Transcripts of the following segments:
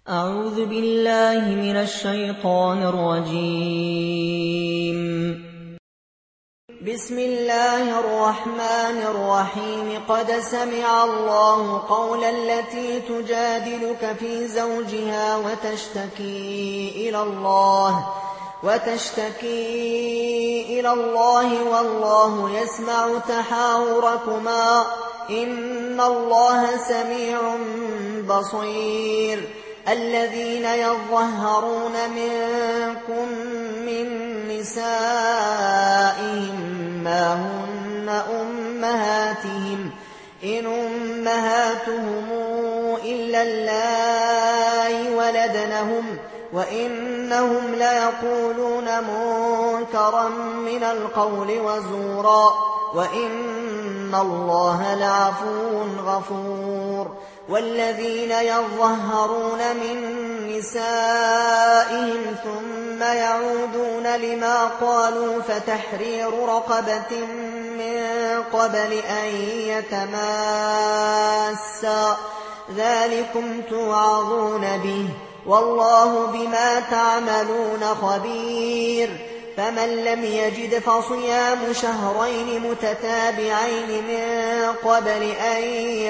أعوذ بالله من الشيطان الرجيم. بسم الله الرحمن الرحيم. قد سمع الله قول التي تجادلك في زوجها وتشتكي إلى الله والله يسمع تحاوركما إن الله سميع بصير. الذين يظهرون منكم من نسائهم ما هن أمهاتهم إن أمهاتهم إلا اللائي ولدنهم وإنهم ليقولون منكرا من القول وزورا وإن الله لعفو غفور. والذين يظهرون من نسائهم ثم يعودون لما قالوا فتحرير رقبة من قبل أن يتماسا ذلكم توعظون به والله بما تعملون خبير. فمن لم يجد فصيام شهرين متتابعين من قبل أن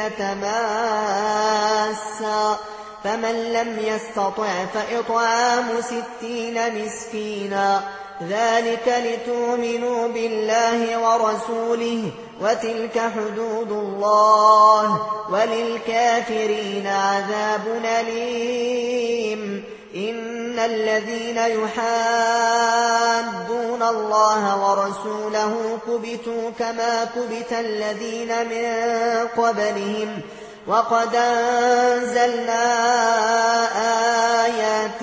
يتماسا فمن لم يستطع فإطعام 60 مسكينا ذلك لتؤمنوا بالله ورسوله وتلك حدود الله وللكافرين عذاب أليم. إن الذين يحادون الله ورسوله كبتوا كما كبت الذين من قبلهم وقد أنزلنا آيات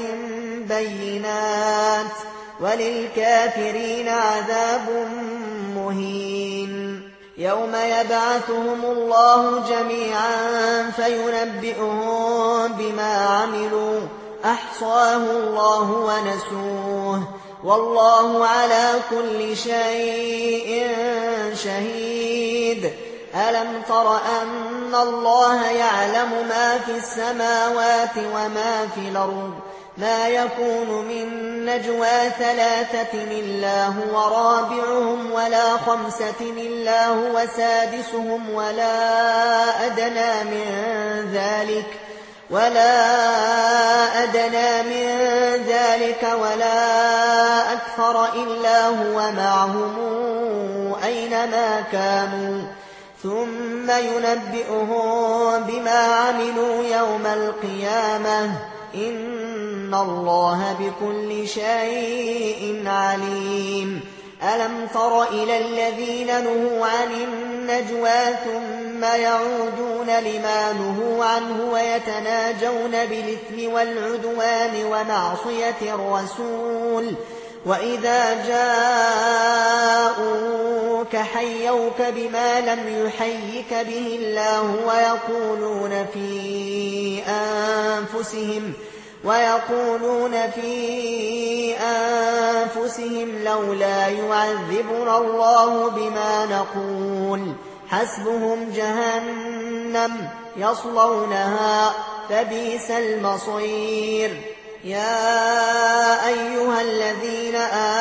بينات وللكافرين عذاب مهين. يوم يبعثهم الله جميعا فينبئهم بما عملوا أحصاه الله ونسوه والله على كل شيء شهيد. ألم تر أن الله يعلم ما في السماوات وما في الأرض ما يكون من نجوى 3 إلا هو رابعهم ولا 5 إلا هو سادسهم ولا أدنى من ذلك ولا أكثر إلا هو معهم أينما كانوا ثم ينبئهم بما عملوا يوم القيامة إن الله بكل شيء عليم. ألم تر إلى الذين نهوا عن النجوى ثم يعودون لما نهوا عنه ويتناجون بالإثم والعدوان ومعصية الرسول وإذا جاءوك حيوك بما لم يحيك به الله ويقولون في أنفسهم لولا يعذبنا الله بما نقول حسبهم جهنم يصلونها فبئس المصير. يا أيها الذين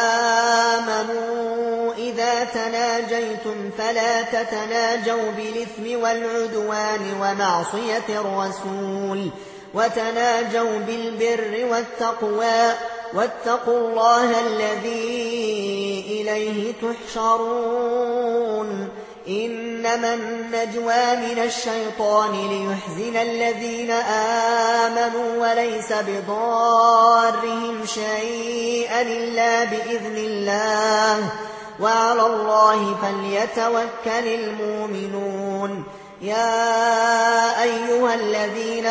آمنوا إذا تناجيتم فلا تتناجوا بالإثم والعدوان ومعصية الرسول وتناجوا بالبر والتقوى واتقوا الله الذي إليه تحشرون. إنما النجوى من الشيطان ليحزن الذين آمنوا وليس بضارهم شيئا إلا بإذن الله وعلى الله فليتوكل المؤمنون. يا أيها الذين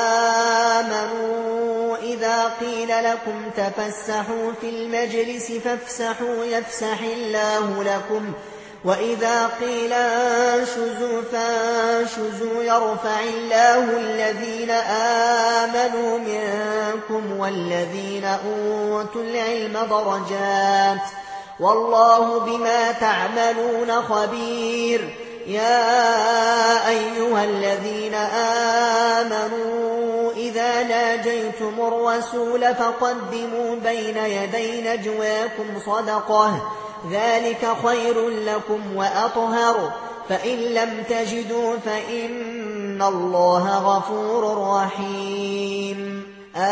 آمنوا إذا قيل لكم تفسحوا في المجلس فافسحوا يفسح الله لكم وإذا قيل انشزوا فانشزوا يرفع الله الذين آمنوا منكم والذين أوتوا العلم درجات والله بما تعملون خبير. يا أيها الذين آمنوا إذا ناجيتم الرسول فقدموا بين يدي نجواكم صدقة ذلك خير لكم وأطهر فإن لم تجدوا فإن الله غفور رحيم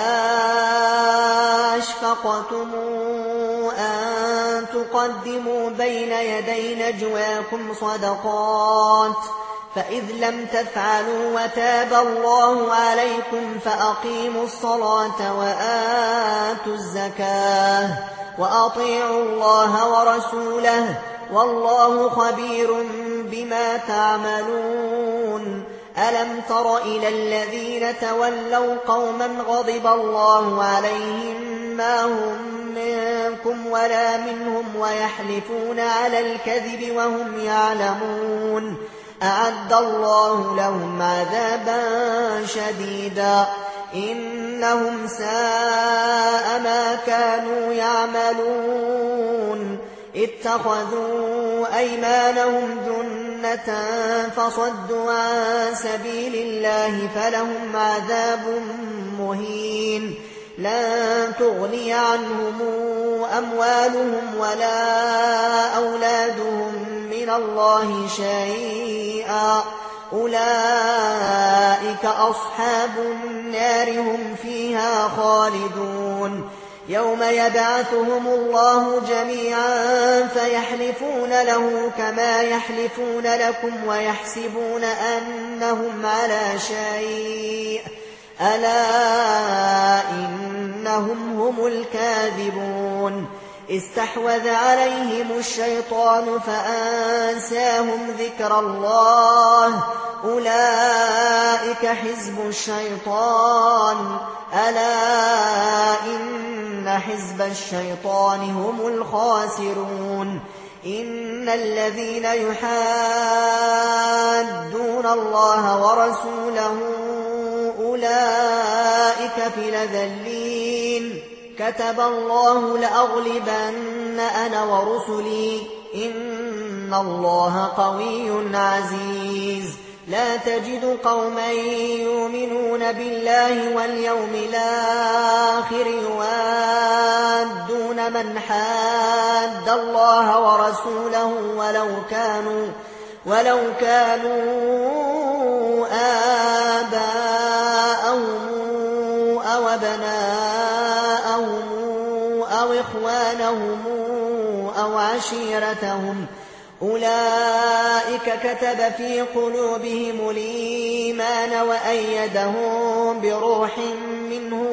أشفقتم أن تقدموا بين يدي نجواكم صدقات فإذ لم تفعلوا وتاب الله عليكم فأقيموا الصلاة وآتوا الزكاة وأطيعوا الله ورسوله والله خبير بما تعملون ألم تر إلى الذين تولوا قوما غضب الله عليهم ما هم منكم ولا منهم ويحلفون على الكذب وهم يعلمون أعد الله لهم عذابا شديدا إنهم ساء ما كانوا يعملون اتخذوا أيمانهم جنة فصدوا عن سبيل الله فلهم عذاب مهين لن تغني عنهم أموالهم ولا أولادهم من الله شيئا أولئك أصحاب النار هم فيها خالدون يوم يبعثهم الله جميعا فيحلفون له كما يحلفون لكم ويحسبون أنهم على شيء ألا إنهم هم الكاذبون استحوذ عليهم الشيطان فأنساهم ذكر الله أولئك حزب الشيطان ألا إن حزب الشيطان هم الخاسرون إن الذين يحادون الله ورسوله أولئك في الأذلين كتب الله لأغلبن أنا ورسلي إن الله قوي عزيز لا تجد قوما يؤمنون بالله واليوم الآخر يوادون من حاد الله ورسوله ولو كانوا آباءهم أو أبناءهم أو إخوانهم أو عشيرتهم أولئك كتب في قلوبهم الإيمان وأيدهم بروح منه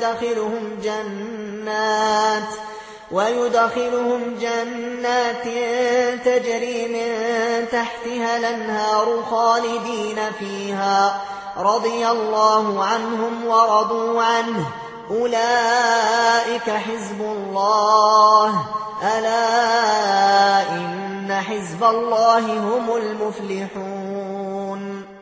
ويدخلهم جنات تجري من تحتها الأنهار خالدين فيها رضي الله عنهم ورضوا عنه أولئك حزب الله ألا إن حزب الله هم المفلحون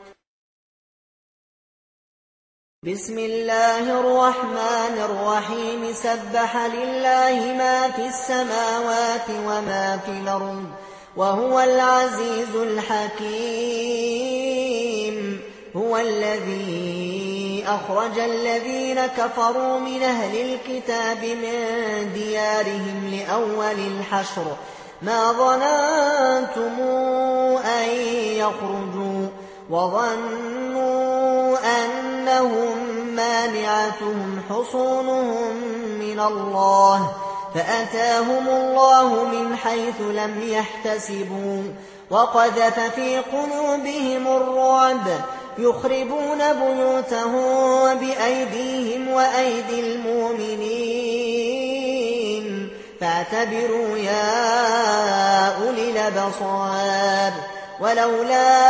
بسم الله الرحمن الرحيم سبح لله ما في السماوات وما في الأرض وهو العزيز الحكيم هو الذي أخرج الذين كفروا من أهل الكتاب من ديارهم لأول الحشر ما ظننتم أن يخرجوا وظنوا أنهم مانعتهم حصونهم من الله فأتاهم الله من حيث لم يحتسبوا وقذف في قلوبهم الرعب يخربون بيوتهم بأيديهم وأيدي المؤمنين فاعتبروا يا أولي الأبصار ولولا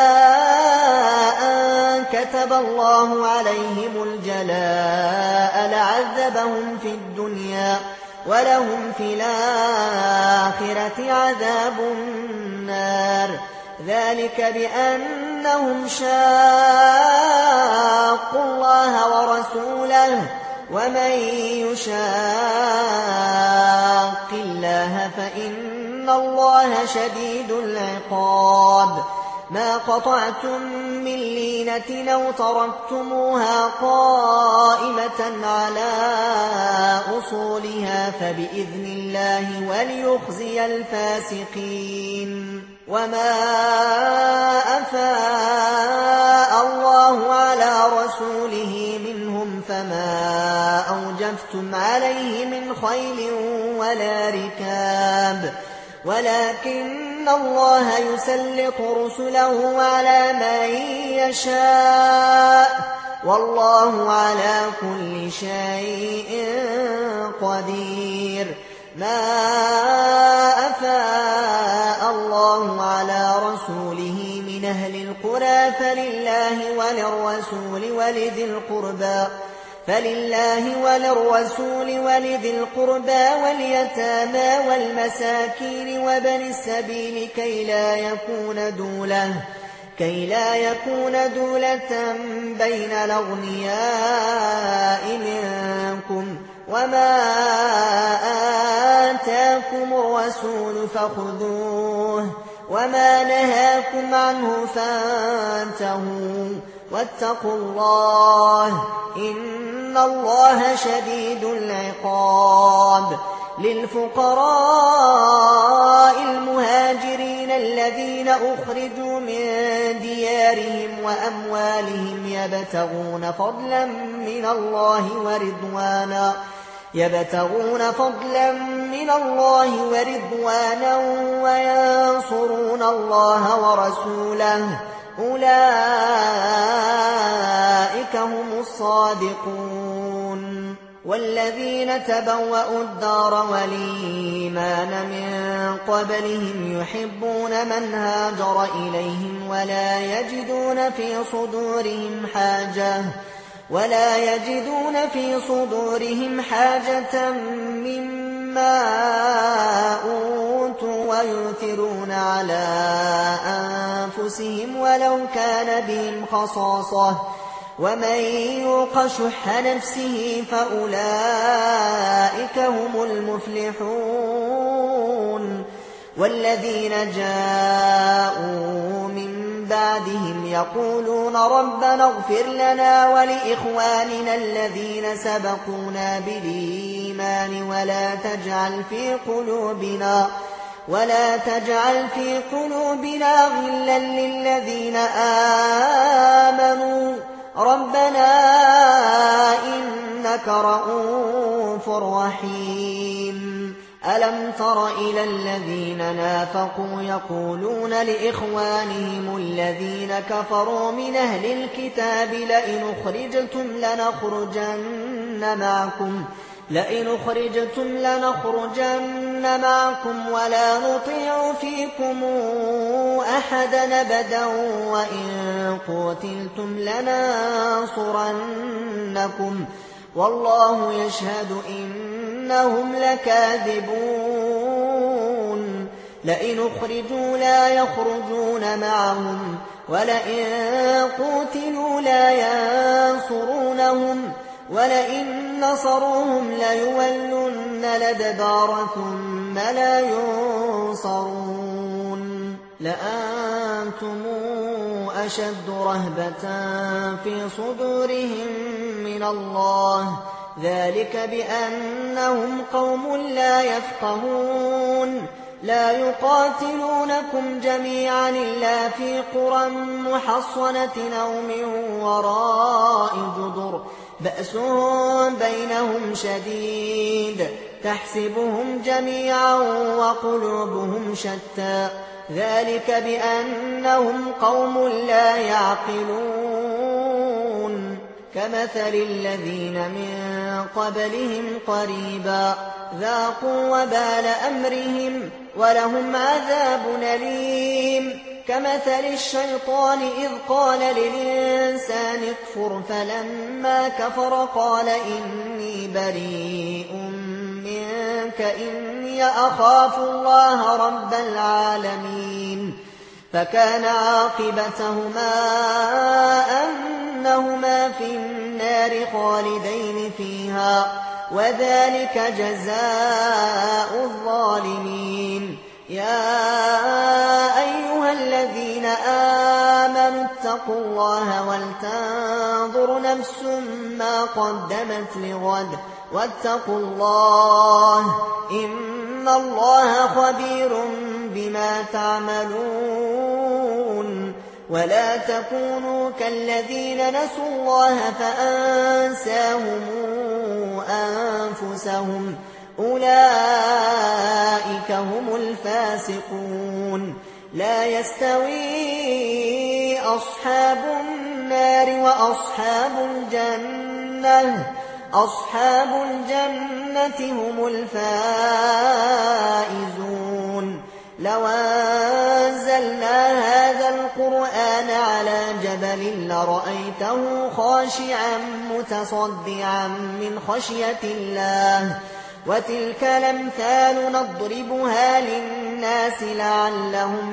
أن كتب الله عليهم الجلاء لعذبهم في الدنيا ولهم في الآخرة عذاب النار ذلك بأنهم شاقوا الله ورسوله ومن يشاق الله فإن الله شديد العقاب ما قطعتم من لينة أو تركتموها قائمة على أصولها فبإذن الله وليخزي الفاسقين. وما أفاء الله على رسوله منهم فما أوجفتم عليه من خيل ولا ركاب ولكن الله يسلط رسله على من يشاء والله على كل شيء قدير. ما أفاء الله على رسوله من أهل القرى فللرسول ولذي القربى واليتامى والمساكين وبن السبيل كي لا يكون دولة بين الأغنياء منكم. وما آتاكم الرسول فخذوه وما نهاكم عنه فانتهوا واتقوا الله إن الله شديد العقاب. للفقراء المهاجرين الذين أخرجوا من ديارهم وأموالهم يبتغون فضلا من الله ورضوانا وينصرون الله ورسوله أولئك هم الصادقون. والذين تبوأوا الدار والإيمان من قبلهم يحبون من هاجر إليهم ولا يجدون في صدورهم حاجة مما أوتوا ويؤثرون على أنفسهم ولو كان بهم خصاصة ومن يوق شح نفسه فأولئك هم المفلحون. والذين جاءوا من بعدهم يقولون ربنا اغفر لنا ولإخواننا الذين سبقونا بالإيمان ولا تجعل في قلوبنا غلا للذين آمنوا ربنا إنك رؤوف رحيم. ألم تر إلى الذين نافقوا يقولون لإخوانهم الذين كفروا من أهل الكتاب لئن أخرجتم لنخرجن معكم ولا نطيع فيكم أحدا أبدا وإن قتلتم لننصرنكم والله يشهد إنهم لكاذبون. لئن أخرجوا لا يخرجون معهم ولئن قتلوا لا ينصرونهم ولئن نصروهم ليولن الأدبار ثم لا ينصرون. لأنتم أشد رهبة في صدورهم من الله ذلك بأنهم قوم لا يفقهون. لا يقاتلونكم جميعا إلا في قرى محصنة أو من وراء جدر بأسهم بينهم شديد تحسبهم جميعا وقلوبهم شتى ذلك بأنهم قوم لا يعقلون. كمثل الذين من قبلهم قريبا ذاقوا وبال أمرهم ولهم عذاب أليم. كمثل الشيطان إذ قال للإنسان اكفر فلما كفر قال إني بريء منك إني أخاف الله رب العالمين. فكان عاقبتهما أنهما في النار خالدين فيها وذلك جزاء الظالمين. يا أيها الذين آمنوا اتقوا الله ولتنظر نفس ما قدمت لغد واتقوا الله إن الله خبير بما تعملون ولا تكونوا كالذين نسوا الله فأنساهم أنفسهم أولئك هم الفاسقون لا يستوي أصحاب النار وأصحاب الجنة أصحاب الجنة هم الفائزون لو أنزلنا هذا القرآن على جبل لرأيته خاشعا متصدعا من خشية الله وتلك الأمثال نضربها للناس لعلهم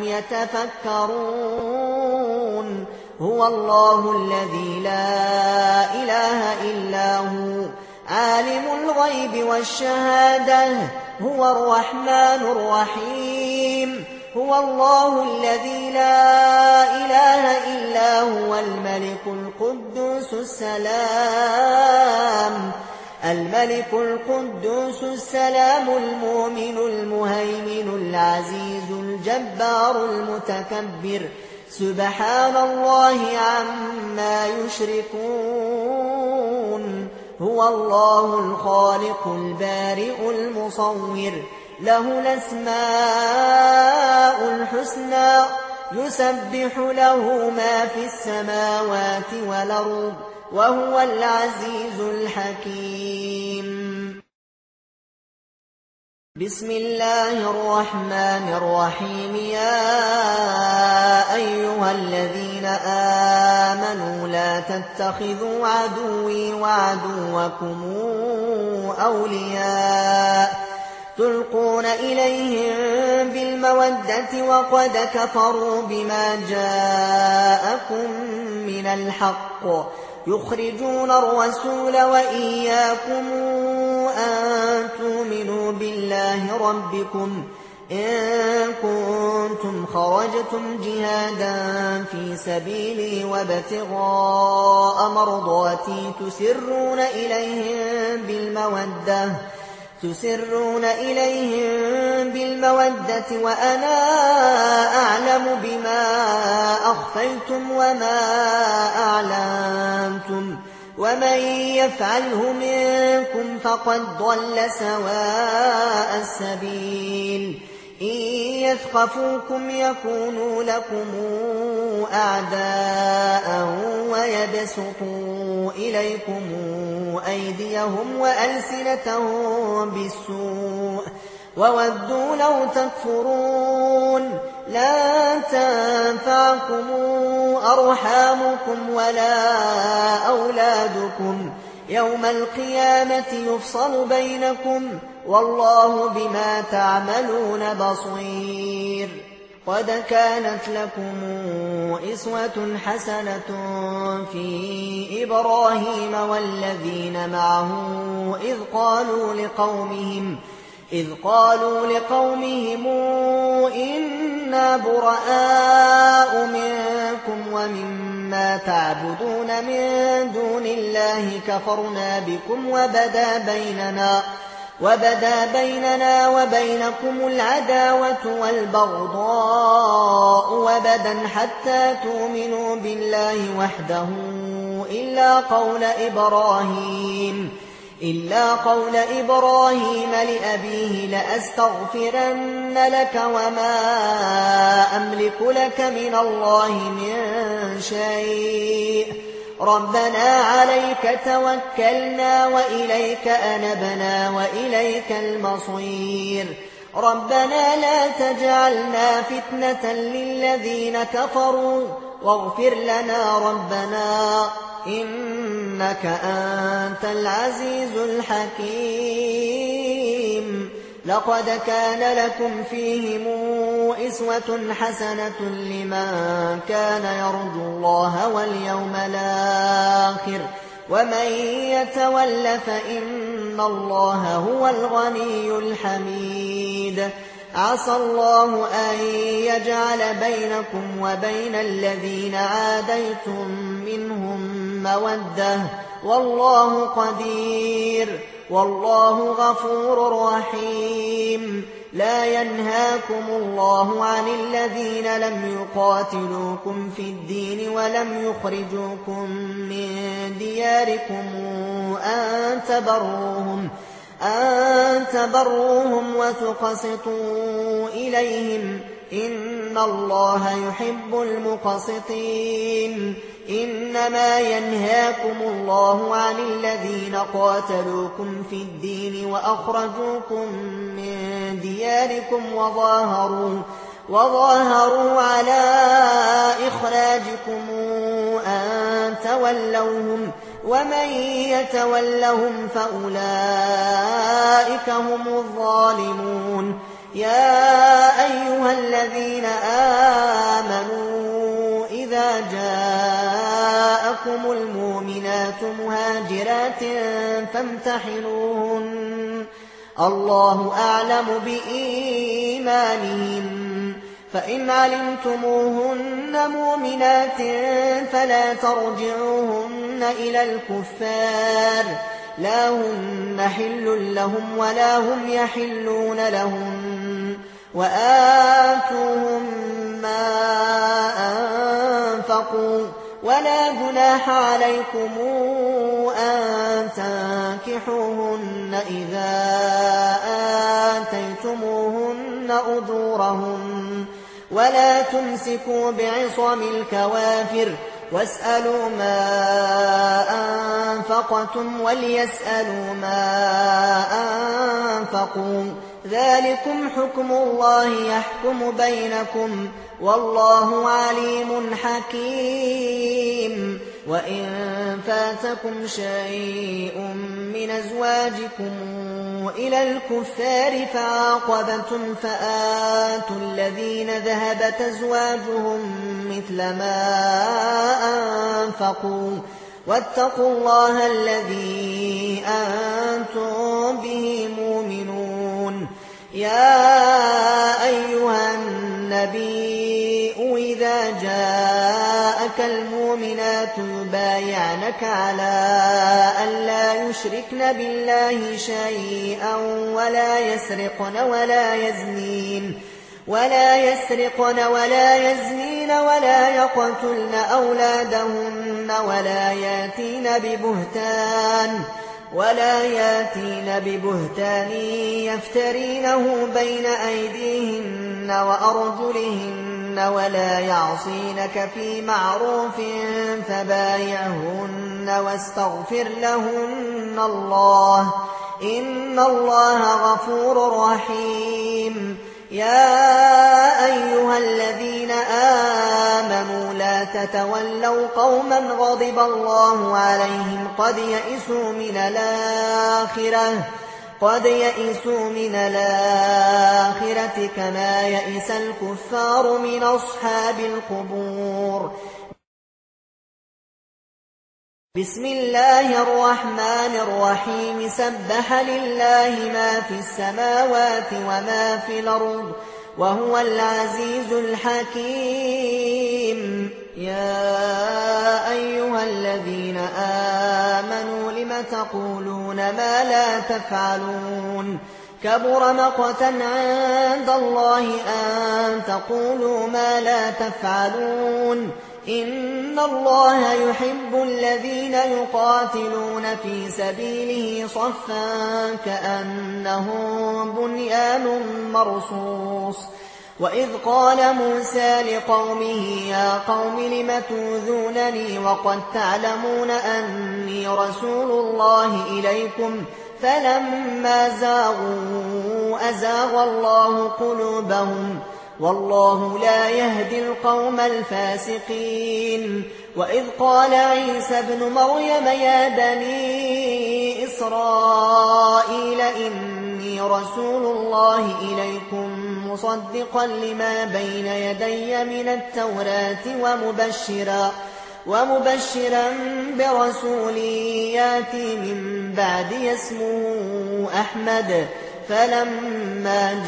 يتفكرون هو الله الذي لا إله إلا هو عالم الغيب والشهادة هو الرحمن الرحيم هو الله الذي لا إله إلا هو الملك القدوس السلام المؤمن المهيمن العزيز الجبار المتكبر سبحان الله عما يشركون هو الله الخالق البارئ المصور له الأسماء الحسنى يسبح له ما في السماوات والأرض وهو العزيز الحكيم بسم الله الرحمن الرحيم يا أيها الذين آمنوا لا تتخذوا عدوي وعدوكم أولياء تلقون إليهم بالمودة وقد كفروا بما جاءكم من الحق يخرجون الرسول وإياكم أن تؤمنوا بالله ربكم إن كنتم خرجتم جهادا في سبيلي وابتغاء مرضاتي تسرون إليهم بالمودة وأنا أعلم بما أخفيتم وما أعلنتم ومن يفعله منكم فقد ضل سواء السبيل إن يثقفوكم يكونوا لكم أعداء ويبسطوا إليكم أيديهم وألسنتهم بالسوء وودوا لو تكفرون لا تنفعكم أرحامكم ولا أولادكم يوم القيامة يفصل بينكم والله بما تعملون بصير قد كانت لكم أسوة حسنة في إبراهيم والذين معه إذ قالوا لقومهم إنا براء منكم ومما تعبدون من دون الله كفرنا بكم وبدا بيننا وبينكم العداوة والبغضاء وبدا حتى تؤمنوا بالله وحده إلا قول إبراهيم لأبيه لأستغفرن لك وما أملك لك من الله من شيء ربنا عليك توكلنا وإليك أنبنا وإليك المصير ربنا لا تجعلنا فتنة للذين كفروا واغفر لنا ربنا إنك أنت العزيز الحكيم لقد كان لكم فيهم أسوة حسنة لمن كان يرجو الله واليوم الآخر ومن يتول فإن الله هو الغني الحميد عسى الله أن يجعل بينكم وبين الذين عاديتم منهم مودة والله قدير والله غفور رحيم لا ينهاكم الله عن الذين لم يقاتلوكم في الدين ولم يخرجوكم من دياركم أن تبروهم وتقسطوا إليهم إن الله يحب المقسطين إنما ينهاكم الله عن الذين قاتلوكم في الدين وأخرجوكم من دياركم وظاهروا على إخراجكم أن تولوهم ومن يتولهم فأولئك هم الظالمون يا أيها الذين آمنوا إذا جاءكم المؤمنات مهاجرات فامتحنوهن الله أعلم بإيمانهن فإن علمتموهن مؤمنات فلا ترجعوهن إلى الكفار لا هن حل لهم ولا هم يحلون لهم وآتوهم ما أنفقوا ولا جناح عليكم أن تنكحوهن إذا آتيتموهن أجورهن ولا تمسكوا بعصم الكوافر واسألوا ما أنفقتم وليسألوا ما أنفقوا ذلكم حكم الله يحكم بينكم والله عليم حكيم وإن فاتكم شيء من أزواجكم إلى الكفار فعاقبتم فآتوا الذين ذهبت أزواجهم مثل ما أنفقوا واتقوا الله الذي أنتم به مؤمنون يا أيها النبي إذا جاءك المؤمنات يبايعنك على أن لا يشركن بالله شيئا ولا يسرقن ولا يزنين ولا يقتلن أولادهن ولا ياتين ببهتان يفترينه بين أيديهن وأرجلهن ولا يعصينك في معروف فبايعهن واستغفر لهن الله إن الله غفور رحيم يا أيها الذين آمنوا لا تتولوا قوما غضب الله عليهم قد يئسوا من الآخرة كما يئس الكفار من أصحاب القبور بسم الله الرحمن الرحيم سبح لله ما في السماوات وما في الأرض وهو العزيز الحكيم يا أيها الذين آمنوا لم تقولون ما لا تفعلون كبر مقتا عند الله أن تقولوا ما لا تفعلون إن الله يحب الذين يقاتلون في سبيله صفا كأنهم بنيان مرصوص وإذ قال موسى لقومه يا قوم لم توذونني وقد تعلمون أني رسول الله إليكم فلما زاغوا أزاغ الله قلوبهم والله لا يهدي القوم الفاسقين وإذ قال عيسى ابن مريم يا بني إسرائيل إني رسول الله إليكم مصدقا لما بين يدي من التوراة ومبشرا برسول ياتي من بعدي اسمه أحمد فلما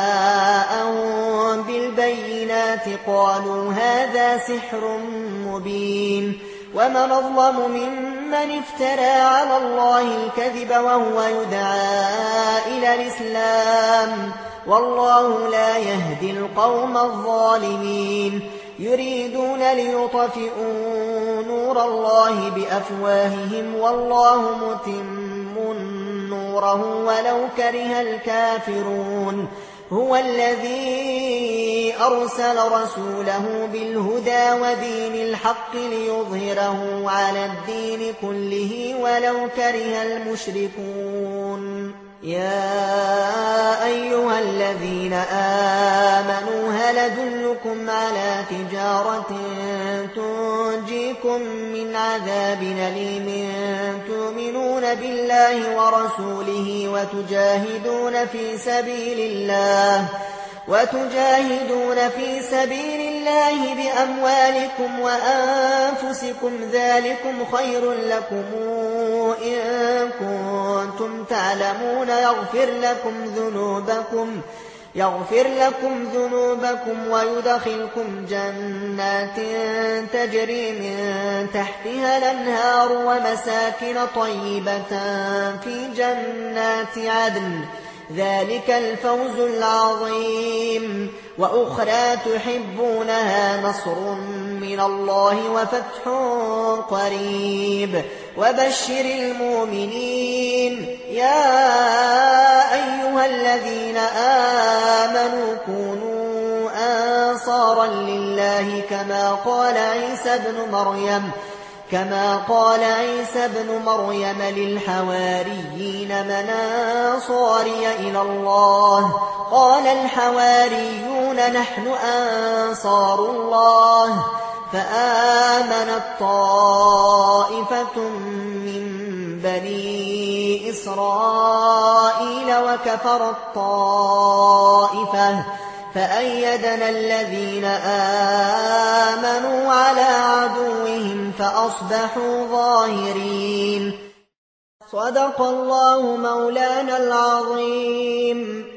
جاءهم بالبينات قالوا هذا سحر مبين ومن أظلم ممن افترى على الله الكذب وهو يدعى إلى الإسلام والله لا يهدي القوم الظالمين يريدون ليطفئوا نور الله بأفواههم والله متم نوره ولو كره الكافرون هو الذي أرسل رسوله بالهدى ودين الحق ليظهره على الدين كله ولو كره المشركون يا أيها الذين آمنوا هل أدلكم على تجارة تنجيكم من عذاب أليم تؤمنون بالله ورسوله وتجاهدون في سبيل الله بأموالكم وأنفسكم ذلكم خير لكم إن كنتم تعلمون يغفر لكم ذنوبكم ويدخلكم جنات تجري من تحتها الأنهار ومساكن طيبة في جنات عدن ذلك الفوز العظيم وأخرى تحبونها نصر من الله وفتح قريب وبشر المؤمنين يا أيها الذين آمنوا كونوا أنصارا لله كما قال عيسى بن مريم للحواريين من أنصاري إلى الله قال الحواريون نحن أنصار الله فآمنت طائفة من بني إسرائيل وكفرت طائفة فأيدنا الذين آمنوا على عدوهم فأصبحوا ظاهرين صدق الله مولانا العظيم.